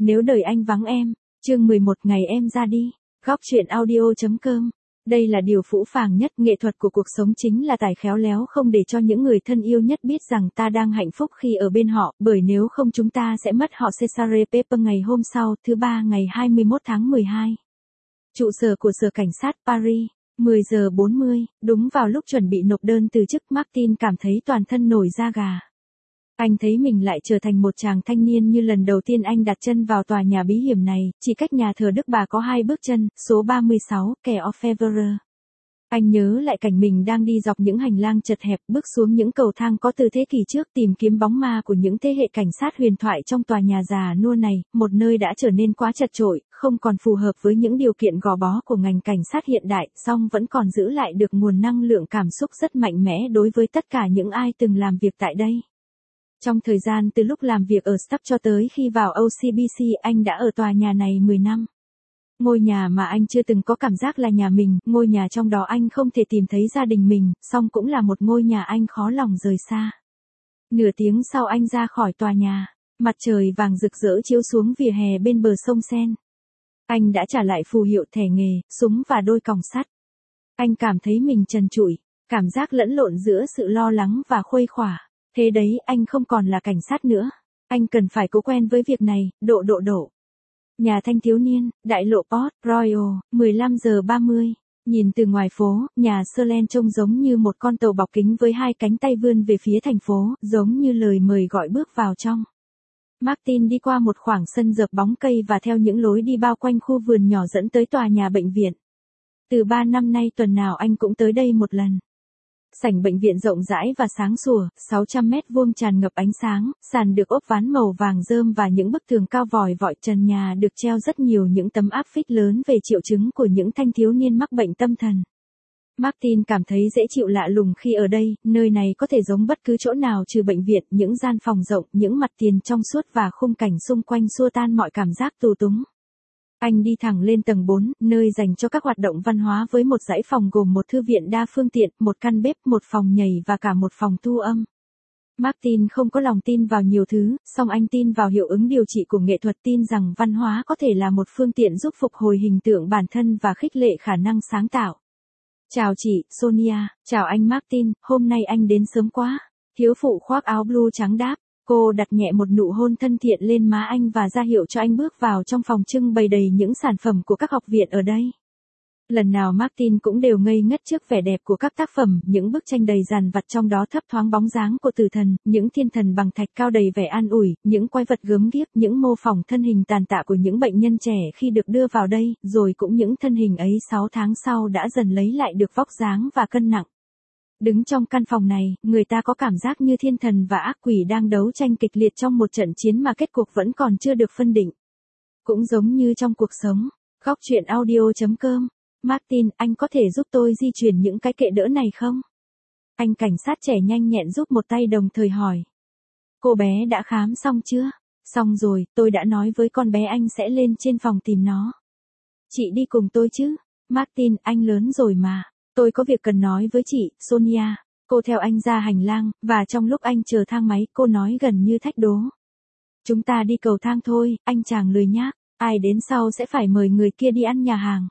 Nếu đời anh vắng em, chương 11 ngày em ra đi. Góc chuyện audio.com. Đây là điều phũ phàng nhất, nghệ thuật của cuộc sống chính là tài khéo léo không để cho những người thân yêu nhất biết rằng ta đang hạnh phúc khi ở bên họ, bởi nếu không chúng ta sẽ mất họ. Cesare Pepper. Ngày hôm sau, thứ ba ngày 21 tháng 12. Trụ sở của Sở Cảnh sát Paris, 10 giờ 40, đúng vào lúc chuẩn bị nộp đơn từ chức, Martin cảm thấy toàn thân nổi da gà. Anh thấy mình lại trở thành một chàng thanh niên như lần đầu tiên anh đặt chân vào tòa nhà bí hiểm này, chỉ cách nhà thờ Đức Bà có 2 bước chân, số 36, kè Orfèvre. Anh nhớ lại cảnh mình đang đi dọc những hành lang chật hẹp, bước xuống những cầu thang có từ thế kỷ trước, tìm kiếm bóng ma của những thế hệ cảnh sát huyền thoại trong tòa nhà già nua này, một nơi đã trở nên quá chật chội, không còn phù hợp với những điều kiện gò bó của ngành cảnh sát hiện đại, song vẫn còn giữ lại được nguồn năng lượng cảm xúc rất mạnh mẽ đối với tất cả những ai từng làm việc tại đây. Trong thời gian từ lúc làm việc ở Staff cho tới khi vào OCBC, anh đã ở tòa nhà này 10 năm. Ngôi nhà mà anh chưa từng có cảm giác là nhà mình, ngôi nhà trong đó anh không thể tìm thấy gia đình mình, song cũng là một ngôi nhà anh khó lòng rời xa. Nửa tiếng sau anh ra khỏi tòa nhà, mặt trời vàng rực rỡ chiếu xuống vỉa hè bên bờ sông Sen. Anh đã trả lại phù hiệu, thẻ nghề, súng và đôi còng sắt. Anh cảm thấy mình trần trụi, cảm giác lẫn lộn giữa sự lo lắng và khuây khỏa. Thế đấy, anh không còn là cảnh sát nữa. Anh cần phải cố quen với việc này. Độ. Nhà thanh thiếu niên, đại lộ Port Royal, 15 giờ 30. Nhìn từ ngoài phố, nhà Serlen trông giống như một con tàu bọc kính với 2 cánh tay vươn về phía thành phố, giống như lời mời gọi bước vào trong. Martin đi qua một khoảng sân dợp bóng cây và theo những lối đi bao quanh khu vườn nhỏ dẫn tới tòa nhà bệnh viện. Từ 3 năm nay tuần nào anh cũng tới đây một lần. Sảnh bệnh viện rộng rãi và sáng sủa, 600 mét vuông tràn ngập ánh sáng, sàn được ốp ván màu vàng rơm và những bức tường cao vòi vọi, trần nhà được treo rất nhiều những tấm áp phích lớn về triệu chứng của những thanh thiếu niên mắc bệnh tâm thần. Martin cảm thấy dễ chịu lạ lùng khi ở đây, nơi này có thể giống bất cứ chỗ nào trừ bệnh viện, những gian phòng rộng, những mặt tiền trong suốt và khung cảnh xung quanh xua tan mọi cảm giác tù túng. Anh đi thẳng lên tầng 4, nơi dành cho các hoạt động văn hóa với một dãy phòng gồm một thư viện đa phương tiện, một căn bếp, một phòng nhảy và cả một phòng thu âm. Martin không có lòng tin vào nhiều thứ, song anh tin vào hiệu ứng điều trị của nghệ thuật, tin rằng văn hóa có thể là một phương tiện giúp phục hồi hình tượng bản thân và khích lệ khả năng sáng tạo. Chào chị, Sonia. Chào anh Martin, hôm nay anh đến sớm quá. Thiếu phụ khoác áo blue trắng đáp. Cô đặt nhẹ một nụ hôn thân thiện lên má anh và ra hiệu cho anh bước vào trong phòng trưng bày đầy những sản phẩm của các học viện ở đây. Lần nào Martin cũng đều ngây ngất trước vẻ đẹp của các tác phẩm, những bức tranh đầy dàn vặt trong đó thấp thoáng bóng dáng của tử thần, những thiên thần bằng thạch cao đầy vẻ an ủi, những quái vật gớm ghiếc, những mô phỏng thân hình tàn tạ của những bệnh nhân trẻ khi được đưa vào đây, rồi cũng những thân hình ấy 6 tháng sau đã dần lấy lại được vóc dáng và cân nặng. Đứng trong căn phòng này, người ta có cảm giác như thiên thần và ác quỷ đang đấu tranh kịch liệt trong một trận chiến mà kết cục vẫn còn chưa được phân định. Cũng giống như trong cuộc sống. Góc chuyện audio.com. Martin, anh có thể giúp tôi di chuyển những cái kệ đỡ này không? Anh cảnh sát trẻ nhanh nhẹn giúp một tay đồng thời hỏi. Cô bé đã khám xong chưa? Xong rồi, tôi đã nói với con bé anh sẽ lên trên phòng tìm nó. Chị đi cùng tôi chứ? Martin, anh lớn rồi mà. Tôi có việc cần nói với chị, Sonia. Cô theo anh ra hành lang, và trong lúc anh chờ thang máy, cô nói gần như thách đố. Chúng ta đi cầu thang thôi, anh chàng lười nhác. Ai đến sau sẽ phải mời người kia đi ăn nhà hàng.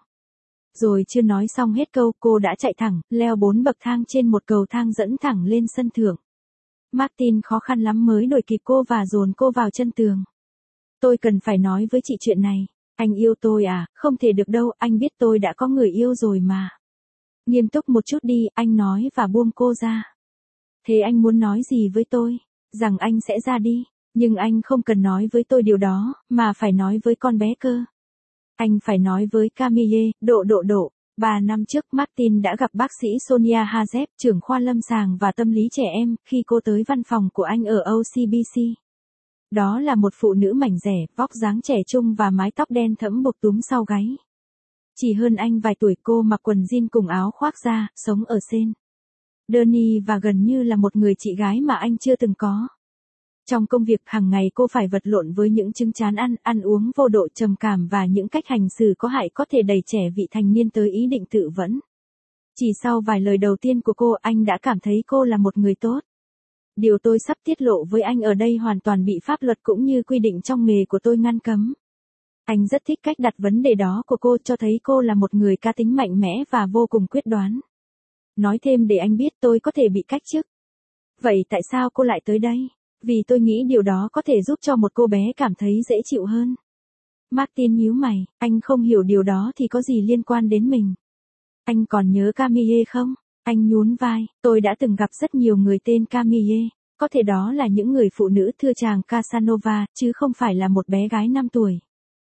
Rồi chưa nói xong hết câu, cô đã chạy thẳng, leo 4 bậc thang trên một cầu thang dẫn thẳng lên sân thượng. Martin khó khăn lắm mới đuổi kịp cô và dồn cô vào chân tường. Tôi cần phải nói với chị chuyện này. Anh yêu tôi à? Không thể được đâu, anh biết tôi đã có người yêu rồi mà. Nghiêm túc một chút đi, anh nói và buông cô ra. Thế anh muốn nói gì với tôi? Rằng anh sẽ ra đi, nhưng anh không cần nói với tôi điều đó, mà phải nói với con bé cơ. Anh phải nói với Camille. Độ. 3 năm trước Martin đã gặp bác sĩ Sonia Hazep, trưởng khoa lâm sàng và tâm lý trẻ em, khi cô tới văn phòng của anh ở OCBC. Đó là một phụ nữ mảnh dẻ, vóc dáng trẻ trung và mái tóc đen thẫm buộc túm sau gáy. Chỉ hơn anh vài tuổi, cô mặc quần jean cùng áo khoác da, sống ở Sen Denis và gần như là một người chị gái mà anh chưa từng có. Trong công việc hàng ngày cô phải vật lộn với những chứng chán ăn uống vô độ, trầm cảm và những cách hành xử có hại có thể đẩy trẻ vị thành niên tới ý định tự vẫn. Chỉ sau vài lời đầu tiên của cô, anh đã cảm thấy cô là một người tốt. Điều tôi sắp tiết lộ với anh ở đây hoàn toàn bị pháp luật cũng như quy định trong nghề của tôi ngăn cấm. Anh rất thích cách đặt vấn đề đó của cô, cho thấy cô là một người cá tính mạnh mẽ và vô cùng quyết đoán. Nói thêm để anh biết tôi có thể bị cách chức. Vậy tại sao cô lại tới đây? Vì tôi nghĩ điều đó có thể giúp cho một cô bé cảm thấy dễ chịu hơn. Martin nhíu mày, anh không hiểu điều đó thì có gì liên quan đến mình. Anh còn nhớ Camille không? Anh nhún vai, tôi đã từng gặp rất nhiều người tên Camille. Có thể đó là những người phụ nữ thưa chàng Casanova, chứ không phải là một bé gái 5 tuổi.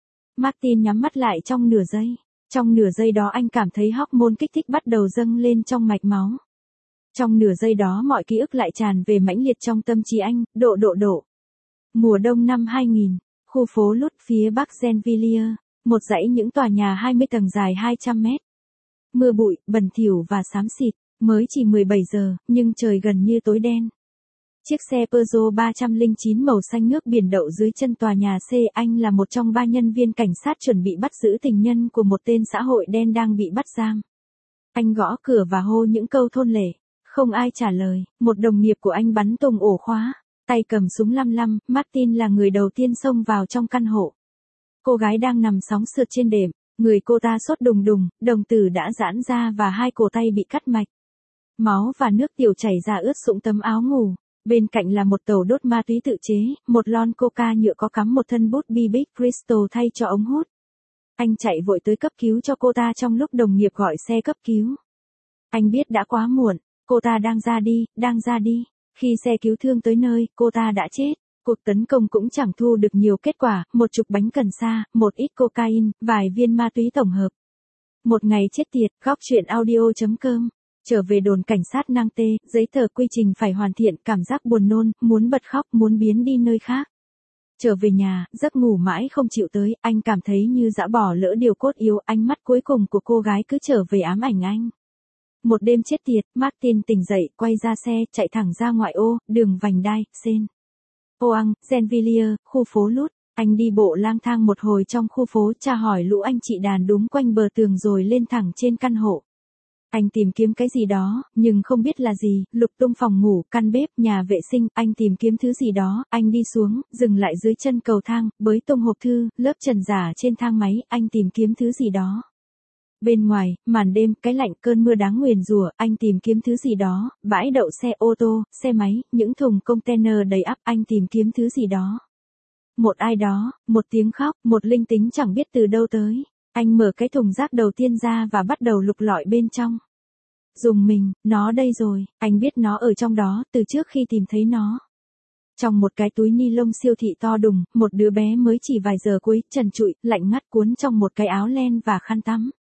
Martin nhắm mắt lại trong nửa giây. Trong nửa giây đó anh cảm thấy hormone kích thích bắt đầu dâng lên trong mạch máu. Trong nửa giây đó mọi ký ức lại tràn về mãnh liệt trong tâm trí anh, độ. Mùa đông năm 2000, khu phố Lút phía bắc Gennevilliers, một dãy những tòa nhà 20 tầng dài 200 mét. Mưa bụi, bẩn thỉu và xám xịt, mới chỉ 17 giờ, nhưng trời gần như tối đen. Chiếc xe Peugeot 309 màu xanh nước biển đậu dưới chân tòa nhà C. Anh là một trong 3 nhân viên cảnh sát chuẩn bị bắt giữ tình nhân của một tên xã hội đen đang bị bắt giam. Anh gõ cửa và hô những câu thôn lệ. Không ai trả lời, một đồng nghiệp của anh bắn tung ổ khóa, tay cầm súng lăm lăm. Martin là người đầu tiên xông vào trong căn hộ. Cô gái đang nằm sóng sượt trên đệm, người cô ta sốt đùng đùng, đồng tử đã giãn ra và hai cổ tay bị cắt mạch. Máu và nước tiểu chảy ra ướt sũng tấm áo ngủ. Bên cạnh là một tàu đốt ma túy tự chế, một lon coca nhựa có cắm một thân bút bi Big Crystal thay cho ống hút. Anh chạy vội tới cấp cứu cho cô ta trong lúc đồng nghiệp gọi xe cấp cứu. Anh biết đã quá muộn, cô ta đang ra đi. Khi xe cứu thương tới nơi, cô ta đã chết. Cuộc tấn công cũng chẳng thu được nhiều kết quả, một chục bánh cần sa, một ít cocaine, vài viên ma túy tổng hợp. Một ngày chết tiệt, góc truyện audio.com. Trở về đồn cảnh sát Nang Tê, giấy tờ quy trình phải hoàn thiện, cảm giác buồn nôn, muốn bật khóc, muốn biến đi nơi khác. Trở về nhà, giấc ngủ mãi không chịu tới, anh cảm thấy như dã bỏ lỡ điều cốt yếu, ánh mắt cuối cùng của cô gái cứ trở về ám ảnh anh. Một đêm chết tiệt, Martin tỉnh dậy, quay ra xe, chạy thẳng ra ngoại ô, đường vành đai, Seine. Oang, Gennevilliers, khu phố Lút. Anh đi bộ lang thang một hồi trong khu phố, tra hỏi lũ anh chị đàn đúng quanh bờ tường rồi lên thẳng trên căn hộ. Anh tìm kiếm cái gì đó, nhưng không biết là gì, lục tung phòng ngủ, căn bếp, nhà vệ sinh, anh tìm kiếm thứ gì đó, anh đi xuống, dừng lại dưới chân cầu thang, bới tung hộp thư, lớp trần giả trên thang máy, anh tìm kiếm thứ gì đó. Bên ngoài, màn đêm, cái lạnh, cơn mưa đáng nguyền rủa, anh tìm kiếm thứ gì đó, bãi đậu xe ô tô, xe máy, những thùng container đầy ắp, anh tìm kiếm thứ gì đó. Một ai đó, một tiếng khóc, một linh tính chẳng biết từ đâu tới. Anh mở cái thùng rác đầu tiên ra và bắt đầu lục lọi bên trong. Dùng mình, nó đây rồi, anh biết nó ở trong đó, từ trước khi tìm thấy nó. Trong một cái túi ni lông siêu thị to đùng, một đứa bé mới chỉ vài giờ cuối, trần trụi, lạnh ngắt cuốn trong một cái áo len và khăn tắm.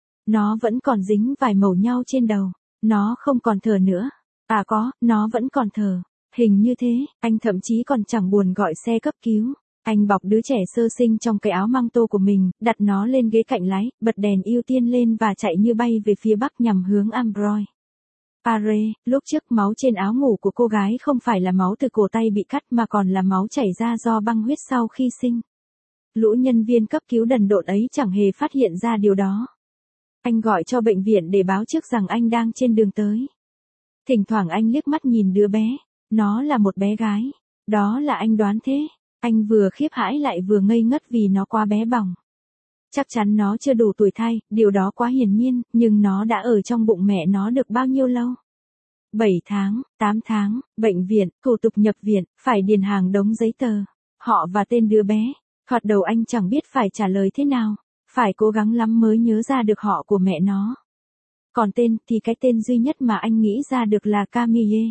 Nó vẫn còn dính vài màu nhau trên đầu. Nó không còn thở nữa. À có, nó vẫn còn thở. Hình như thế, anh thậm chí còn chẳng buồn gọi xe cấp cứu. Anh bọc đứa trẻ sơ sinh trong cái áo măng tô của mình, đặt nó lên ghế cạnh lái, bật đèn ưu tiên lên và chạy như bay về phía bắc nhằm hướng Ambroise. Paris, lúc trước máu trên áo ngủ của cô gái không phải là máu từ cổ tay bị cắt mà còn là máu chảy ra do băng huyết sau khi sinh. Lũ nhân viên cấp cứu đần độn ấy chẳng hề phát hiện ra điều đó. Anh gọi cho bệnh viện để báo trước rằng anh đang trên đường tới. Thỉnh thoảng anh liếc mắt nhìn đứa bé. Nó là một bé gái. Đó là anh đoán thế. Anh vừa khiếp hãi lại vừa ngây ngất vì nó quá bé bỏng. Chắc chắn nó chưa đủ tuổi thai, điều đó quá hiển nhiên, nhưng nó đã ở trong bụng mẹ nó được bao nhiêu lâu? 7 tháng, 8 tháng, bệnh viện, thủ tục nhập viện, phải điền hàng đống giấy tờ. Họ và tên đứa bé. Thoạt đầu anh chẳng biết phải trả lời thế nào. Phải cố gắng lắm mới nhớ ra được họ của mẹ nó. Còn tên thì cái tên duy nhất mà anh nghĩ ra được là Camille.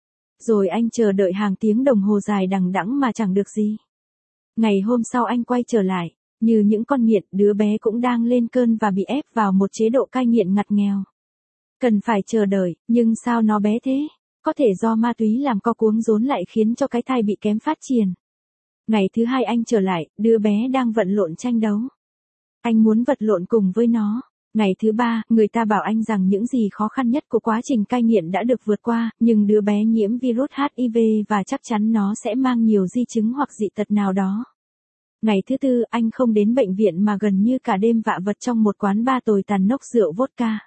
Rồi anh chờ đợi hàng tiếng đồng hồ dài đằng đẵng mà chẳng được gì. Ngày hôm sau anh quay trở lại, như những con nghiện, đứa bé cũng đang lên cơn và bị ép vào một chế độ cai nghiện ngặt nghèo. Cần phải chờ đợi, nhưng sao nó bé thế? Có thể do ma túy làm co cuống rốn lại khiến cho cái thai bị kém phát triển. Ngày thứ hai anh trở lại, đứa bé đang vận lộn tranh đấu. Anh muốn vật lộn cùng với nó. Ngày thứ ba, người ta bảo anh rằng những gì khó khăn nhất của quá trình cai nghiện đã được vượt qua, nhưng đứa bé nhiễm virus HIV và chắc chắn nó sẽ mang nhiều di chứng hoặc dị tật nào đó. Ngày thứ tư, anh không đến bệnh viện mà gần như cả đêm vạ vật trong một quán bar tồi tàn nốc rượu vodka.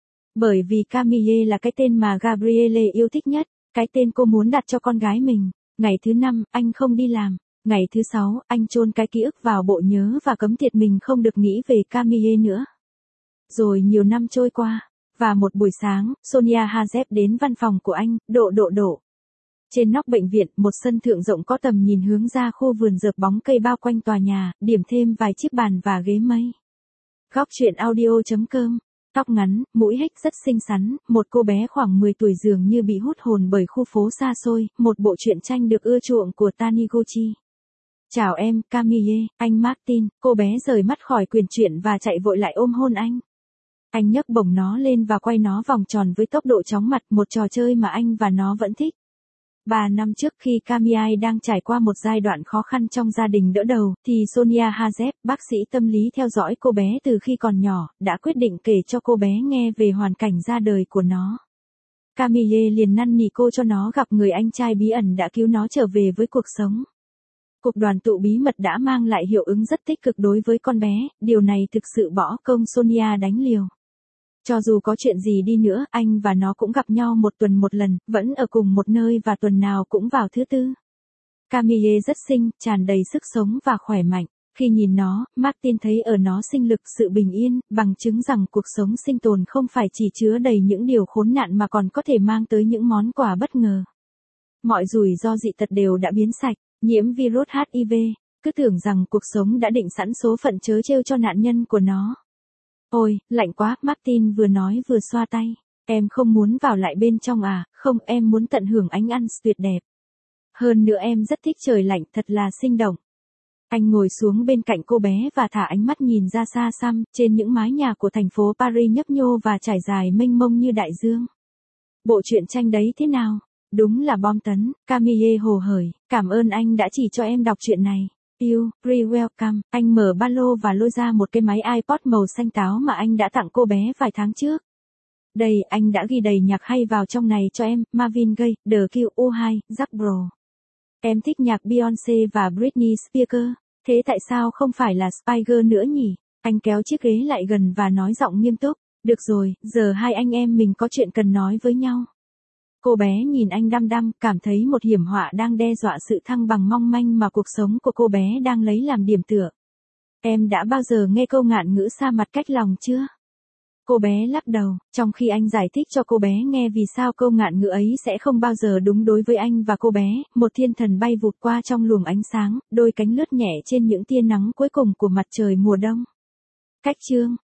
Bởi vì Camille là cái tên mà Gabrielle yêu thích nhất, cái tên cô muốn đặt cho con gái mình. Ngày thứ năm, anh không đi làm. Ngày thứ 6, anh chôn cái ký ức vào bộ nhớ và cấm tiệt mình không được nghĩ về Camille nữa. Rồi nhiều năm trôi qua, và một buổi sáng, Sonia Hazep đến văn phòng của anh, độ. Trên nóc bệnh viện, một sân thượng rộng có tầm nhìn hướng ra khu vườn rợp bóng cây bao quanh tòa nhà, điểm thêm vài chiếc bàn và ghế mây. Góc chuyện audio.com. Tóc ngắn, mũi hếch rất xinh xắn, một cô bé khoảng 10 tuổi dường như bị hút hồn bởi khu phố xa xôi, một bộ truyện tranh được ưa chuộng của Taniguchi. Chào em, Camille, anh Martin. Cô bé rời mắt khỏi quyển truyện và chạy vội lại ôm hôn anh. Anh nhấc bổng nó lên và quay nó vòng tròn với tốc độ chóng mặt, một trò chơi mà anh và nó vẫn thích. 3 năm trước khi Camille đang trải qua một giai đoạn khó khăn trong gia đình đỡ đầu, thì Sonia Hazep, bác sĩ tâm lý theo dõi cô bé từ khi còn nhỏ, đã quyết định kể cho cô bé nghe về hoàn cảnh ra đời của nó. Camille liền năn nỉ cô cho nó gặp người anh trai bí ẩn đã cứu nó trở về với cuộc sống. Cuộc đoàn tụ bí mật đã mang lại hiệu ứng rất tích cực đối với con bé, điều này thực sự bỏ công Sonia đánh liều. Cho dù có chuyện gì đi nữa, anh và nó cũng gặp nhau một tuần một lần, vẫn ở cùng một nơi và tuần nào cũng vào thứ tư. Camille rất xinh, tràn đầy sức sống và khỏe mạnh. Khi nhìn nó, Martin thấy ở nó sinh lực, sự bình yên, bằng chứng rằng cuộc sống sinh tồn không phải chỉ chứa đầy những điều khốn nạn mà còn có thể mang tới những món quà bất ngờ. Mọi rủi ro dị tật đều đã biến sạch, nhiễm virus HIV, cứ tưởng rằng cuộc sống đã định sẵn số phận trớ trêu cho nạn nhân của nó. Ôi, lạnh quá, Martin vừa nói vừa xoa tay. Em không muốn vào lại bên trong à? Không, em muốn tận hưởng ánh ăn tuyệt đẹp. Hơn nữa em rất thích trời lạnh, thật là sinh động. Anh ngồi xuống bên cạnh cô bé và thả ánh mắt nhìn ra xa xăm, trên những mái nhà của thành phố Paris nhấp nhô và trải dài mênh mông như đại dương. Bộ truyện tranh đấy thế nào? Đúng là bom tấn, Camille hồ hởi, cảm ơn anh đã chỉ cho em đọc chuyện này. Pre-welcome, anh mở ba lô và lôi ra một cái máy iPod màu xanh táo mà anh đã tặng cô bé vài tháng trước. Đây, anh đã ghi đầy nhạc hay vào trong này cho em, Marvin Gaye, The Q2, Jack Bro. Em thích nhạc Beyoncé và Britney Spears, thế tại sao không phải là Spice Girl nữa nhỉ? Anh kéo chiếc ghế lại gần và nói giọng nghiêm túc, được rồi, giờ hai anh em mình có chuyện cần nói với nhau. Cô bé nhìn anh đăm đăm, cảm thấy một hiểm họa đang đe dọa sự thăng bằng mong manh mà cuộc sống của cô bé đang lấy làm điểm tựa. Em đã bao giờ nghe câu ngạn ngữ xa mặt cách lòng chưa? Cô bé lắc đầu, trong khi anh giải thích cho cô bé nghe vì sao câu ngạn ngữ ấy sẽ không bao giờ đúng đối với anh và cô bé, một thiên thần bay vụt qua trong luồng ánh sáng, đôi cánh lướt nhẹ trên những tia nắng cuối cùng của mặt trời mùa đông. Cách chương